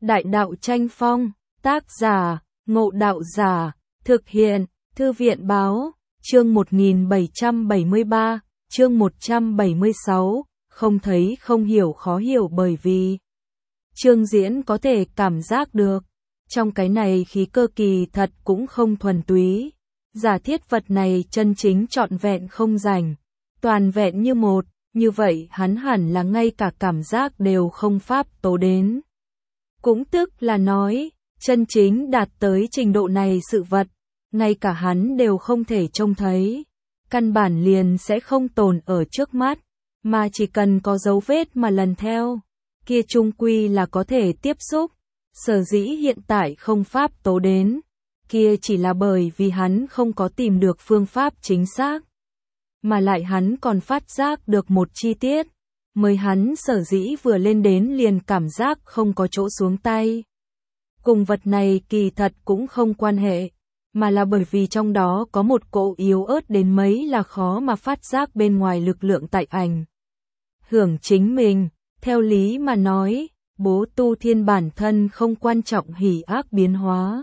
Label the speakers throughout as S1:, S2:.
S1: Đại đạo tranh phong, tác giả, Ngộ Đạo Giả, thực hiện, Thư viện báo, chương 1773, chương 176, không thấy không hiểu khó hiểu bởi vì Trương Diễn có thể cảm giác được, trong cái này khí cơ kỳ thật cũng không thuần túy, giả thiết vật này chân chính trọn vẹn không rảnh, toàn vẹn như một, như vậy hắn hẳn là ngay cả cảm giác đều không pháp tố đến. Cũng tức là nói, chân chính đạt tới trình độ này sự vật, ngay cả hắn đều không thể trông thấy, căn bản liền sẽ không tồn ở trước mắt, mà chỉ cần có dấu vết mà lần theo, kia chung quy là có thể tiếp xúc, sở dĩ hiện tại không pháp tố đến, kia chỉ là bởi vì hắn không có tìm được phương pháp chính xác, mà lại hắn còn phát giác được một chi tiết, mới hắn sở dĩ vừa lên đến liền cảm giác không có chỗ xuống tay. Cùng vật này kỳ thật cũng không quan hệ, mà là bởi vì trong đó có một cỗ yếu ớt đến mấy là khó mà phát giác bên ngoài lực lượng tại ảnh hưởng chính mình. Theo lý mà nói, Bố Tu Thiên bản thân không quan trọng hỷ ác biến hóa,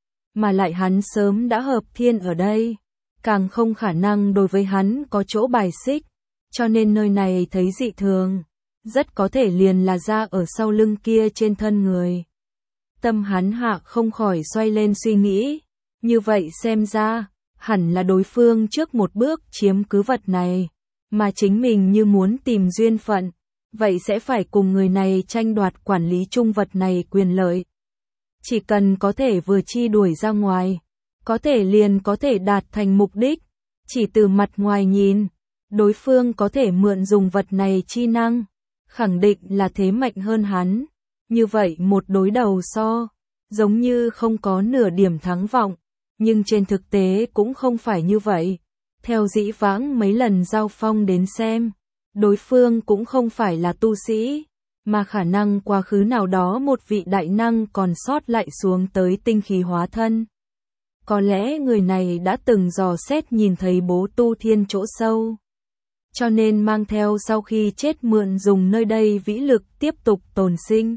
S1: mà lại hắn sớm đã hợp thiên ở đây, càng không khả năng đối với hắn có chỗ bài xích, cho nên nơi này thấy dị thường, rất có thể liền là ra ở sau lưng kia trên thân người. Tâm hắn hạ không khỏi xoay lên suy nghĩ, như vậy xem ra, hẳn là đối phương trước một bước chiếm cứ vật này, mà chính mình như muốn tìm duyên phận, vậy sẽ phải cùng người này tranh đoạt quản lý chung vật này quyền lợi. Chỉ cần có thể vừa chi đuổi ra ngoài, có thể liền có thể đạt thành mục đích, chỉ từ mặt ngoài nhìn, đối phương có thể mượn dùng vật này chi năng, khẳng định là thế mạnh hơn hắn, như vậy một đối đầu so, giống như không có nửa điểm thắng vọng, nhưng trên thực tế cũng không phải như vậy, theo dĩ vãng mấy lần giao phong đến xem. Đối phương cũng không phải là tu sĩ, mà khả năng quá khứ nào đó một vị đại năng còn sót lại xuống tới tinh khí hóa thân. Có lẽ người này đã từng dò xét nhìn thấy Bố Tu Thiên chỗ sâu, cho nên mang theo sau khi chết mượn dùng nơi đây vĩ lực tiếp tục tồn sinh.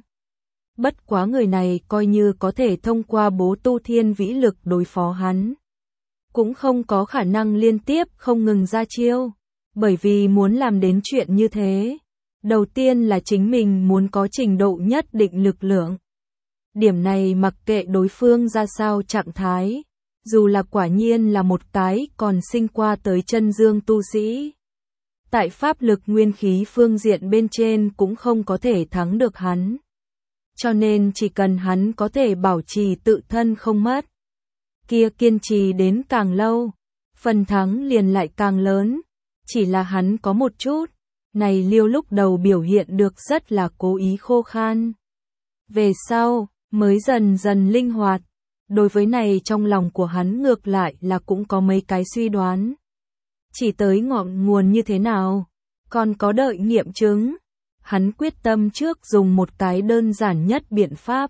S1: Bất quá người này coi như có thể thông qua Bố Tu Thiên vĩ lực đối phó hắn, cũng không có khả năng liên tiếp không ngừng ra chiêu. Bởi vì muốn làm đến chuyện như thế, đầu tiên là chính mình muốn có trình độ nhất định lực lượng. Điểm này mặc kệ đối phương ra sao trạng thái, dù là quả nhiên là một cái còn sinh qua tới chân dương tu sĩ. Tại pháp lực nguyên khí phương diện bên trên cũng không có thể thắng được hắn. Cho nên chỉ cần hắn có thể bảo trì tự thân không mất, kia kiên trì đến càng lâu, phần thắng liền lại càng lớn. Chỉ là hắn có một chút, này Liêu lúc đầu biểu hiện được rất là cố ý khô khan. Về sau, mới dần dần linh hoạt, đối với này trong lòng của hắn ngược lại là cũng có mấy cái suy đoán. Chỉ tới ngọn nguồn như thế nào, còn có đợi nghiệm chứng. Hắn quyết tâm trước dùng một cái đơn giản nhất biện pháp.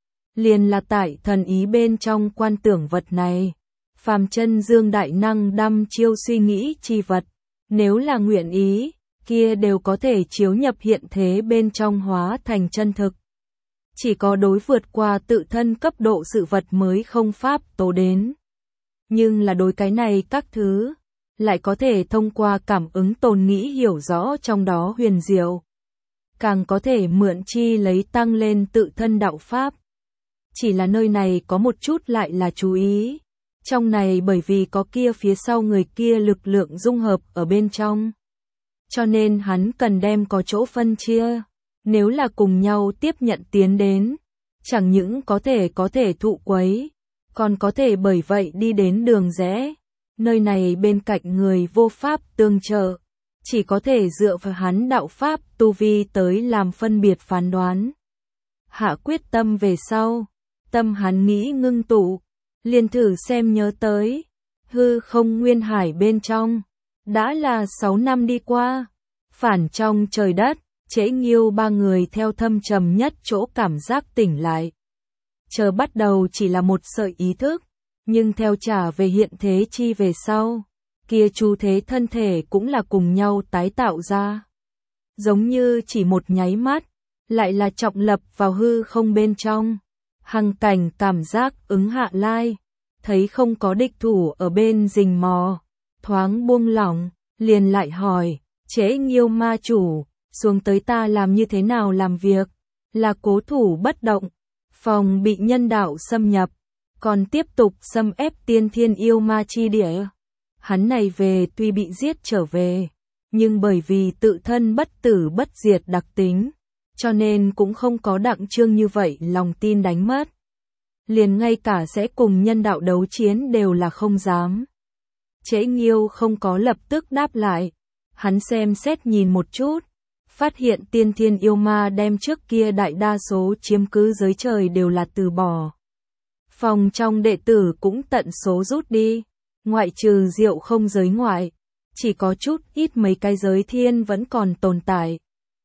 S1: Liền là tại thần ý bên trong quan tưởng vật này, phàm chân dương đại năng đăm chiêu suy nghĩ chi vật. Nếu là nguyện ý, kia đều có thể chiếu nhập hiện thế bên trong hóa thành chân thực. Chỉ có đối vượt qua tự thân cấp độ sự vật mới không pháp tố đến. Nhưng là đối cái này các thứ, lại có thể thông qua cảm ứng tồn nghĩ hiểu rõ trong đó huyền diệu. Càng có thể mượn chi lấy tăng lên tự thân đạo pháp. Chỉ là nơi này có một chút lại là chú ý. Trong này bởi vì có kia phía sau người kia lực lượng dung hợp ở bên trong. Cho nên hắn cần đem có chỗ phân chia. Nếu là cùng nhau tiếp nhận tiến đến, chẳng những có thể thụ quấy, còn có thể bởi vậy đi đến đường rẽ. Nơi này bên cạnh người vô pháp tương trợ, chỉ có thể dựa vào hắn đạo pháp tu vi tới làm phân biệt phán đoán. Hạ quyết tâm về sau, tâm hắn nghĩ ngưng tụ. Liền thử xem nhớ tới, hư không nguyên hải bên trong, đã là 6 năm đi qua, phản trong trời đất, Trễ Nghiêu ba người theo thâm trầm nhất chỗ cảm giác tỉnh lại. Chờ bắt đầu chỉ là một sợi ý thức, nhưng theo trả về hiện thế chi về sau, kia chu thế thân thể cũng là cùng nhau tái tạo ra. Giống như chỉ một nháy mắt, lại là trọng lập vào hư không bên trong. Hằng Cảnh cảm giác ứng hạ lai, thấy không có địch thủ ở bên rình mò, thoáng buông lỏng, liền lại hỏi, Trễ Nghiêu ma chủ, xuống tới ta làm như thế nào làm việc, là cố thủ bất động, phòng bị nhân đạo xâm nhập, còn tiếp tục xâm ép tiên thiên yêu ma chi địa. Hắn này về tuy bị giết trở về, nhưng bởi vì tự thân bất tử bất diệt đặc tính, cho nên cũng không có đặng trương như vậy lòng tin đánh mất. Liền ngay cả sẽ cùng nhân đạo đấu chiến đều là không dám. Trễ Nghiêu không có lập tức đáp lại, hắn xem xét nhìn một chút, phát hiện tiên thiên yêu ma đem trước kia đại đa số chiếm cứ giới trời đều là từ bỏ. Phòng trong đệ tử cũng tận số rút đi, ngoại trừ Diệu Không giới ngoại, chỉ có chút ít mấy cái giới thiên vẫn còn tồn tại.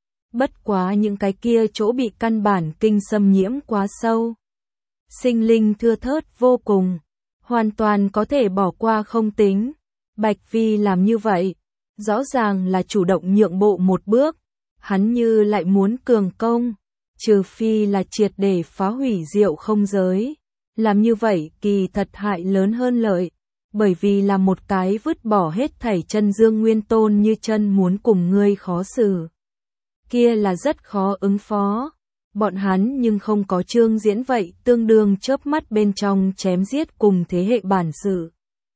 S1: Bất quá những cái kia chỗ bị căn bản kinh xâm nhiễm quá sâu. Sinh linh thưa thớt vô cùng, hoàn toàn có thể bỏ qua không tính. Bạch Vi làm như vậy, rõ ràng là chủ động nhượng bộ một bước, hắn như lại muốn cường công, trừ phi là triệt để phá hủy Diệu Không giới. Làm như vậy kỳ thật hại lớn hơn lợi, bởi vì là một cái vứt bỏ hết thảy chân dương nguyên tôn như chân muốn cùng ngươi khó xử. Kia là rất khó ứng phó. Bọn hắn nhưng không có Trương Diễn vậy tương đương chớp mắt bên trong chém giết cùng thế hệ bản sự.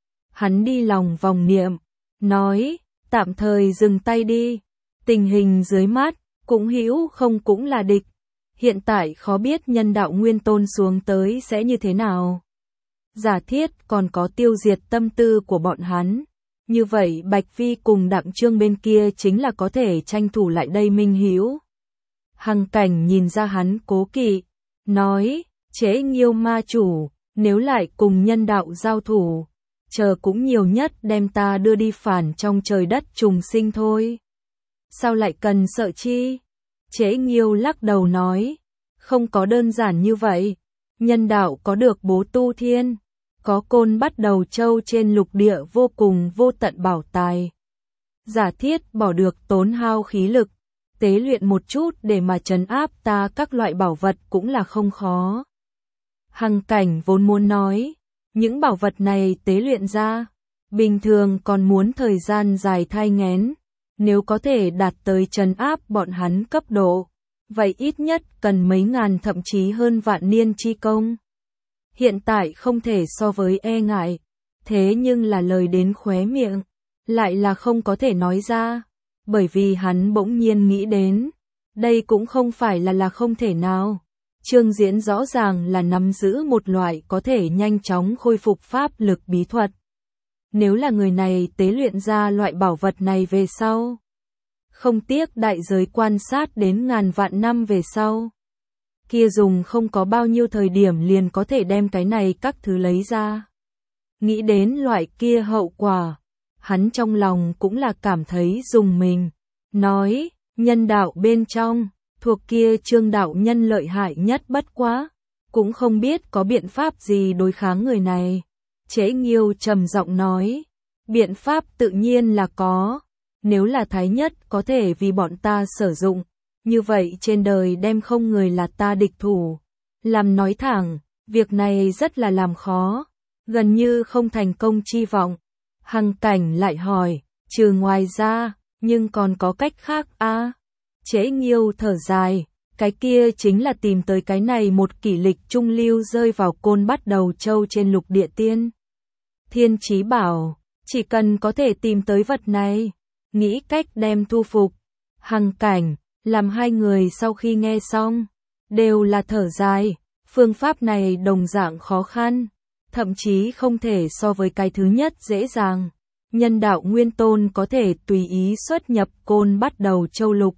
S1: Hắn đi lòng vòng niệm, nói, tạm thời dừng tay đi, tình hình dưới mắt, cũng hữu không cũng là địch. Hiện tại khó biết nhân đạo nguyên tôn xuống tới sẽ như thế nào. Giả thiết còn có tiêu diệt tâm tư của bọn hắn. Như vậy Bạch Vi cùng Đặng Trương bên kia chính là có thể tranh thủ lại đây minh hữu. Hằng Cảnh nhìn ra hắn cố kỵ, nói, Trễ Nghiêu ma chủ, nếu lại cùng nhân đạo giao thủ, chờ cũng nhiều nhất đem ta đưa đi phản trong trời đất trùng sinh thôi. Sao lại cần sợ chi? Trễ Nghiêu lắc đầu nói, không có đơn giản như vậy. Nhân đạo có được bố tu thiên, có Côn Bắt Đầu Châu trên lục địa vô cùng vô tận bảo tài. Giả thiết bỏ được tốn hao khí lực, tế luyện một chút để mà trấn áp ta các loại bảo vật cũng là không khó. Hằng Cảnh vốn muốn nói, những bảo vật này tế luyện ra, bình thường còn muốn thời gian dài thai nghén, nếu có thể đạt tới trấn áp bọn hắn cấp độ, vậy ít nhất cần mấy ngàn thậm chí hơn vạn niên chi công. Hiện tại không thể so với e ngại, thế nhưng là lời đến khóe miệng, lại là không có thể nói ra, bởi vì hắn bỗng nhiên nghĩ đến, đây cũng không phải là không thể nào. Trương Diễn rõ ràng là nắm giữ một loại có thể nhanh chóng khôi phục pháp lực bí thuật. Nếu là người này tế luyện ra loại bảo vật này về sau, không tiếc đại giới quan sát đến ngàn vạn năm về sau, kia dùng không có bao nhiêu thời điểm liền có thể đem cái này các thứ lấy ra. Nghĩ đến loại kia hậu quả, hắn trong lòng cũng là cảm thấy rùng mình, nói, nhân đạo bên trong, thuộc kia Trương đạo nhân lợi hại nhất bất quá, cũng không biết có biện pháp gì đối kháng người này. Trễ Nghiêu trầm giọng nói, biện pháp tự nhiên là có, nếu là thái nhất có thể vì bọn ta sử dụng, như vậy trên đời đem không người là ta địch thủ. Làm nói thẳng, việc này rất là làm khó, gần như không thành công chi vọng. Hằng Cảnh lại hỏi, trừ ngoài ra, nhưng còn có cách khác a? Trễ Nghiêu thở dài, cái kia chính là tìm tới cái này một kỷ lịch trung lưu rơi vào Côn Bắt Đầu Châu trên lục địa tiên. Thiên Chí bảo, chỉ cần có thể tìm tới vật này, nghĩ cách đem thu phục. Hằng Cảnh, làm hai người sau khi nghe xong, đều là thở dài, phương pháp này đồng dạng khó khăn, thậm chí không thể so với cái thứ nhất dễ dàng. Nhân đạo nguyên tôn có thể tùy ý xuất nhập Côn Bắt Đầu Châu lục.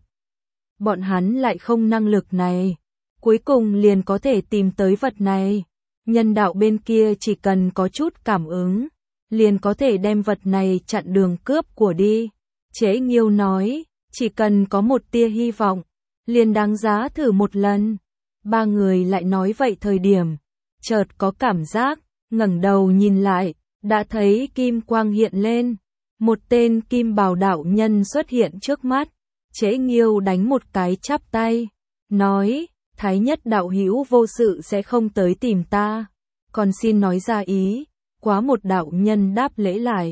S1: Bọn hắn lại không năng lực này, cuối cùng liền có thể tìm tới vật này. Nhân đạo bên kia chỉ cần có chút cảm ứng, liền có thể đem vật này chặn đường cướp của đi. Trễ Nghiêu nói, chỉ cần có một tia hy vọng, liền đáng giá thử một lần. Ba người lại nói vậy thời điểm, chợt có cảm giác, ngẩng đầu nhìn lại, đã thấy kim quang hiện lên, một tên kim bào đạo nhân xuất hiện trước mắt. Trễ Nghiêu đánh một cái chắp tay, nói, Thái Nhất đạo hữu vô sự sẽ không tới tìm ta, còn xin nói ra ý. Quá một đạo nhân đáp lễ lại.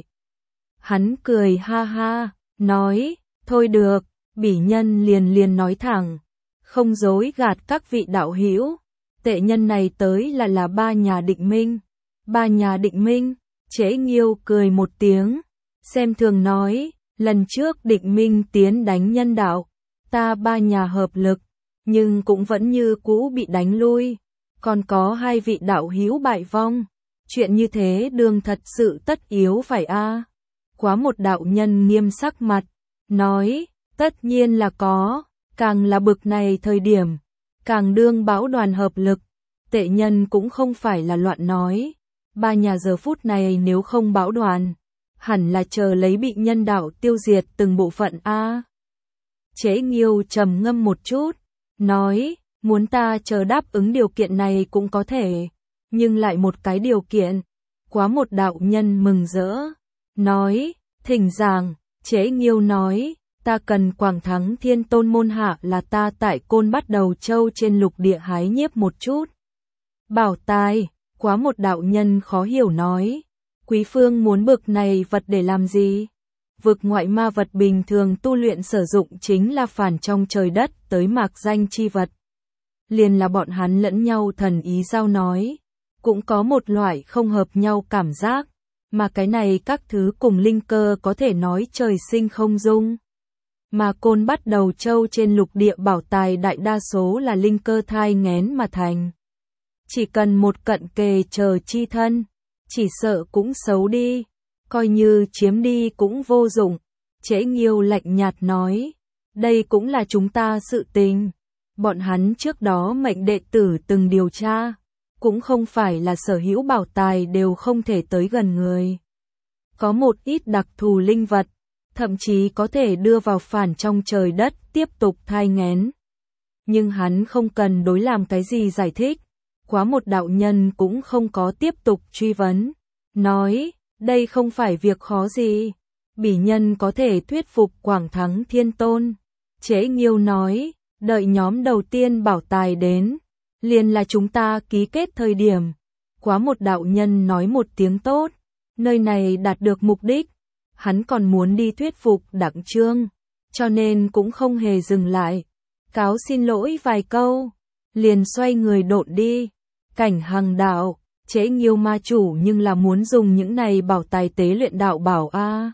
S1: Hắn cười ha ha, nói, thôi được, bỉ nhân liền nói thẳng, không dối gạt các vị đạo hữu, tệ nhân này tới là ba nhà Định Minh. Ba nhà Định Minh, Chế Nghiêu cười một tiếng, xem thường nói, lần trước Định Minh tiến đánh nhân đạo, ta ba nhà hợp lực, nhưng cũng vẫn như cũ bị đánh lui, còn có hai vị đạo hữu bại vong, chuyện như thế đương thật sự tất yếu phải a? Quá một đạo nhân nghiêm sắc mặt, nói, tất nhiên là có, càng là bực này thời điểm, càng đương bão đoàn hợp lực, tệ nhân cũng không phải là loạn nói, ba nhà giờ phút này nếu không bão đoàn, hẳn là chờ lấy bị nhân đạo tiêu diệt từng bộ phận a. Chế Nghiêu trầm ngâm một chút, nói, muốn ta chờ đáp ứng điều kiện này cũng có thể, nhưng lại một cái điều kiện. Quá một đạo nhân mừng rỡ, nói, thỉnh giảng. Chế Nghiêu nói, ta cần Quảng Thắng Thiên Tôn môn hạ là ta tại Côn Bắt Đầu Châu trên lục địa hái nhiếp một chút. Bảo tài. Quá một đạo nhân khó hiểu nói, quý phương muốn bực này vật để làm gì? Vực ngoại ma vật bình thường tu luyện sử dụng chính là phản trong trời đất tới mạc danh chi vật. Liền là bọn hắn lẫn nhau thần ý giao nói, cũng có một loại không hợp nhau cảm giác, mà cái này các thứ cùng linh cơ có thể nói trời sinh không dung. Mà Côn Bắt Đầu Châu trên lục địa bảo tài đại đa số là linh cơ thai nghén mà thành. Chỉ cần một cận kề chờ chi thân, chỉ sợ cũng xấu đi, coi như chiếm đi cũng vô dụng. Chế Nghiêu lạnh nhạt nói, đây cũng là chúng ta sự tình. Bọn hắn trước đó mệnh đệ tử từng điều tra, cũng không phải là sở hữu bảo tài đều không thể tới gần người. Có một ít đặc thù linh vật, thậm chí có thể đưa vào phản trong trời đất tiếp tục thai nghén. Nhưng hắn không cần đối làm cái gì giải thích. Quá một đạo nhân cũng không có tiếp tục truy vấn, nói, đây không phải việc khó gì, bỉ nhân có thể thuyết phục Quảng Thắng Thiên Tôn. Chế Nghiêu nói, đợi nhóm đầu tiên bảo tài đến, liền là chúng ta ký kết thời điểm. Quá một đạo nhân nói một tiếng tốt, nơi này đạt được mục đích, hắn còn muốn đi thuyết phục Đặng Trương, cho nên cũng không hề dừng lại, cáo xin lỗi vài câu, liền xoay người độn đi. Cảnh Hằng đạo, Chế Nghiêu ma chủ nhưng là muốn dùng những này bảo tài tế luyện đạo bảo a.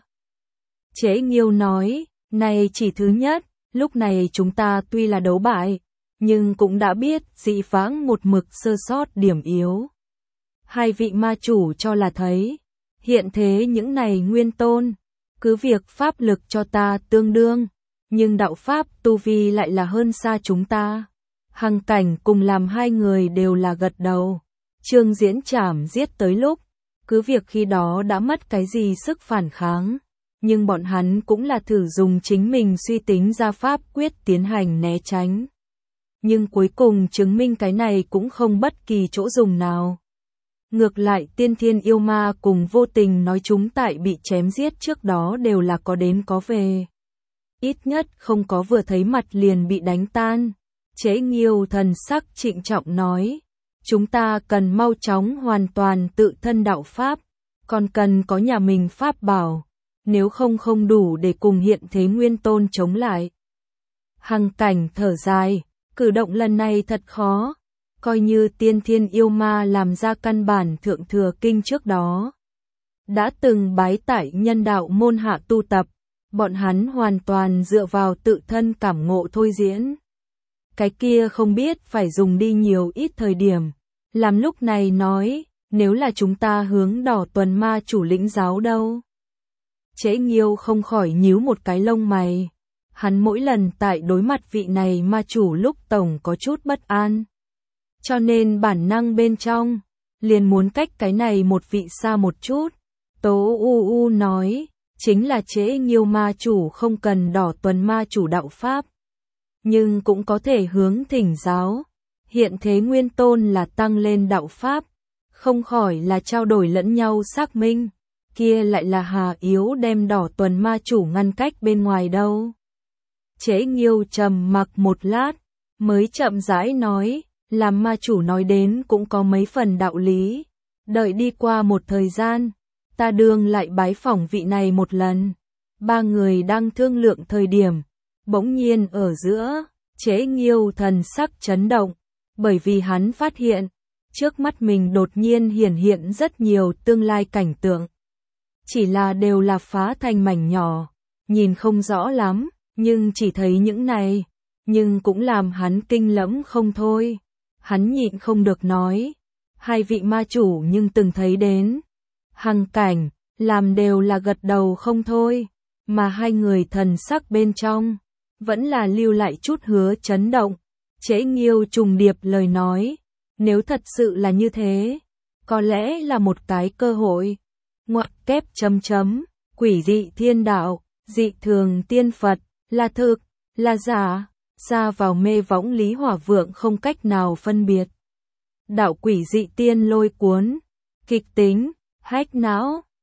S1: Chế Nghiêu nói, này chỉ thứ nhất, lúc này chúng ta tuy là đấu bại, nhưng cũng đã biết dị vãng một mực sơ sót điểm yếu. Hai vị ma chủ cho là thấy, hiện thế những này nguyên tôn, cứ việc pháp lực cho ta tương đương, nhưng đạo pháp tu vi lại là hơn xa chúng ta. Hằng Cảnh cùng làm hai người đều là gật đầu. Trương Diễn Trảm giết tới lúc, cứ việc khi đó đã mất cái gì sức phản kháng, nhưng bọn hắn cũng là thử dùng chính mình suy tính ra pháp quyết tiến hành né tránh. Nhưng cuối cùng chứng minh cái này cũng không bất kỳ chỗ dùng nào. Ngược lại Tiên Thiên Yêu Ma cùng Vô Tình nói chúng tại bị chém giết trước đó đều là có đến có về. Ít nhất không có vừa thấy mặt liền bị đánh tan. Chế Nghiêu thần sắc trịnh trọng nói, chúng ta cần mau chóng hoàn toàn tự thân đạo pháp, còn cần có nhà mình pháp bảo, nếu không đủ để cùng hiện thế nguyên tôn chống lại. Hằng Cảnh thở dài, cử động lần này thật khó, coi như Tiên Thiên Yêu Ma làm ra căn bản thượng thừa kinh trước đó. Đã từng bái tại nhân đạo môn hạ tu tập, bọn hắn hoàn toàn dựa vào tự thân cảm ngộ thôi diễn. Cái kia không biết phải dùng đi nhiều ít thời điểm. Làm lúc này nói, nếu là chúng ta hướng Đỏ Tuần ma chủ lĩnh giáo đâu. Chế Nghiêu không khỏi nhíu một cái lông mày. Hắn mỗi lần tại đối mặt vị này ma chủ lúc tổng có chút bất an. Cho nên bản năng bên trong, liền muốn cách cái này một vị xa một chút. Tố U nói, chính là Chế Nghiêu ma chủ không cần Đỏ Tuần ma chủ đạo pháp. Nhưng cũng có thể hướng thỉnh giáo. Hiện thế nguyên tôn là tăng lên đạo pháp, không khỏi là trao đổi lẫn nhau xác minh, kia lại là hà yếu đem Đỏ Tuần ma chủ ngăn cách bên ngoài đâu. Chế Nghiêu trầm mặc một lát, mới chậm rãi nói, làm ma chủ nói đến cũng có mấy phần đạo lý. Đợi đi qua một thời gian, ta đương lại bái phỏng vị này một lần. Ba người đang thương lượng thời điểm, bỗng nhiên ở giữa, Chế Nghiêu thần sắc chấn động, bởi vì hắn phát hiện, trước mắt mình đột nhiên hiển hiện rất nhiều tương lai cảnh tượng. Chỉ là đều là phá thành mảnh nhỏ, nhìn không rõ lắm, nhưng chỉ thấy những này, nhưng cũng làm hắn kinh lẫm không thôi. Hắn nhịn không được nói, hai vị ma chủ nhưng từng thấy đến. Hằng cảnh, làm đều là gật đầu không thôi, mà hai người thần sắc bên trong, vẫn là lưu lại chút hứa chấn động. Chế Nghiêu trùng điệp lời nói, nếu thật sự là như thế, có lẽ là một cái cơ hội. Ngoặc kép chấm chấm, quỷ dị thiên đạo, dị thường tiên Phật, là thực, là giả, xa vào mê võng Lý Hỏa Vượng không cách nào phân biệt. Đạo quỷ dị tiên lôi cuốn, kịch tính, hách não,